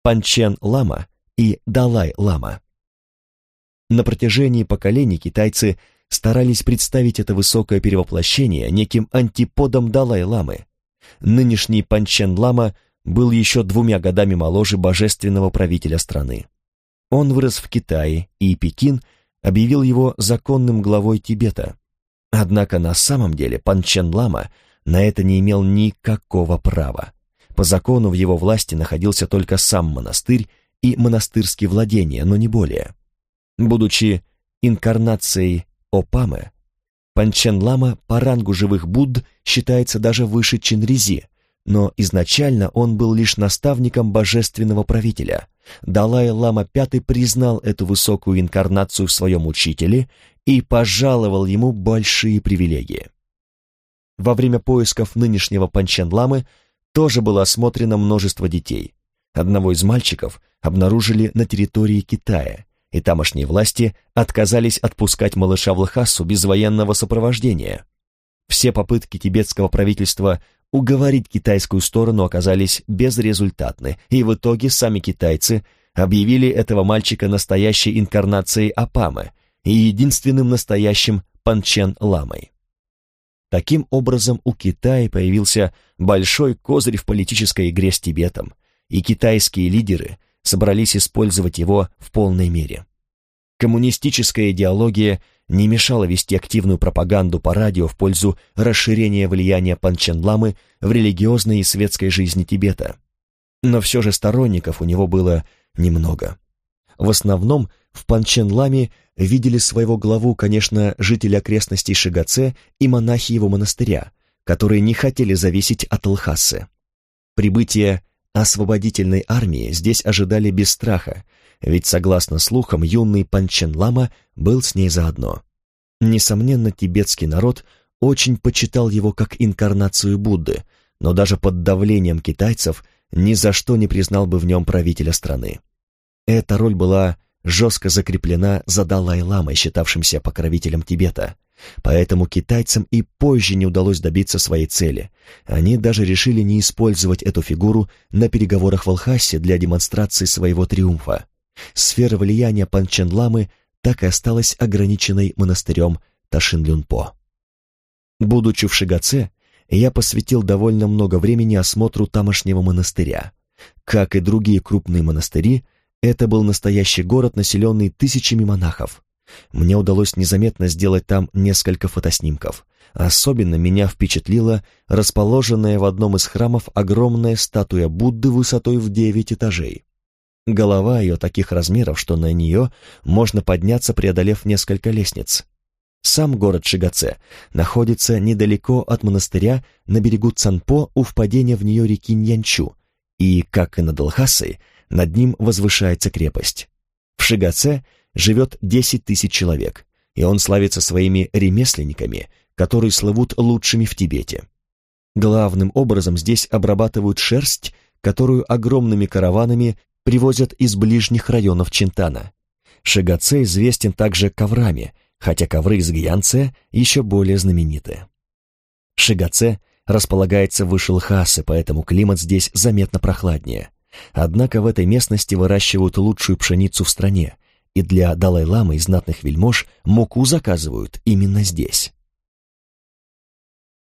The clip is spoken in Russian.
Панчен-лама и Далай-лама. На протяжении поколений китайцы старались представить это высокое перевоплощение неким антиподом Далай-ламы. Нынешний Панчен-лама был еще 2 годами моложе божественного правителя страны. Он вырос в Китае, и Пекин объявил его законным главой Тибета. Однако на самом деле Панчен-лама на это не имел никакого права. По закону в его власти находился только сам монастырь и монастырские владения, но не более. Будучи инкарнацией Опамы, Панчен-лама по рангу живых Будд считается даже выше Чинрези, но изначально он был лишь наставником божественного правителя. Далай-лама V признал эту высокую инкарнацию в своем учителе и пожаловал ему большие привилегии. Во время поисков нынешнего Панчен-ламы тоже было осмотрено множество детей. Одного из мальчиков обнаружили на территории Китая, и тамошние власти отказались отпускать малыша в Лхасу без военного сопровождения. Все попытки тибетского правительства уговорить китайскую сторону оказались безрезультатны, и в итоге сами китайцы объявили этого мальчика настоящей инкарнацией Опамы и единственным настоящим Панчен-ламой. Таким образом, у Китая появился большой козырь в политической игре с Тибетом, и китайские лидеры собрались использовать его в полной мере. Коммунистическая идеология не мешала вести активную пропаганду по радио в пользу расширения влияния Панчен-ламы в религиозной и светской жизни Тибета. Но все же сторонников у него было немного. В основном в Панчен-ламе видели своего главу, конечно, жители окрестностей Шигаце и монахи его монастыря, которые не хотели зависеть от Лхасы. Прибытие освободительной армии здесь ожидали без страха, ведь, согласно слухам, юный Панчен-лама был с ней заодно. Несомненно, тибетский народ очень почитал его как инкарнацию Будды, но даже под давлением китайцев ни за что не признал бы в нем правителя страны. Эта роль была жестко закреплена за Далай-ламой, считавшимся покровителем Тибета. Поэтому китайцам и позже не удалось добиться своей цели. Они даже решили не использовать эту фигуру на переговорах в Лхасе для демонстрации своего триумфа. Сфера влияния Панчен-ламы так и осталась ограниченной монастырем Ташин-Люнпо. Будучи в Шигаце, я посвятил довольно много времени осмотру тамошнего монастыря. Как и другие крупные монастыри, это был настоящий город, населенный тысячами монахов. Мне удалось незаметно сделать там несколько фотоснимков. Особенно меня впечатлила расположенная в одном из храмов огромная статуя Будды высотой в 9 этажей. Голова ее таких размеров, что на нее можно подняться, преодолев несколько лестниц. Сам город Шигаце находится недалеко от монастыря на берегу Цанпо у впадения в нее реки Ньянчу, и, как и над Лхасой, над ним возвышается крепость. В Шигаце живет 10 тысяч человек, и он славится своими ремесленниками, которые слывут лучшими в Тибете. Главным образом здесь обрабатывают шерсть, которую огромными караванами привозят из ближних районов Чинтана. Шигаце известен также коврами, хотя ковры из Гьянце еще более знамениты. Шигаце располагается выше Лхасы, поэтому климат здесь заметно прохладнее. Однако в этой местности выращивают лучшую пшеницу в стране, и для Далай-ламы и знатных вельмож муку заказывают именно здесь.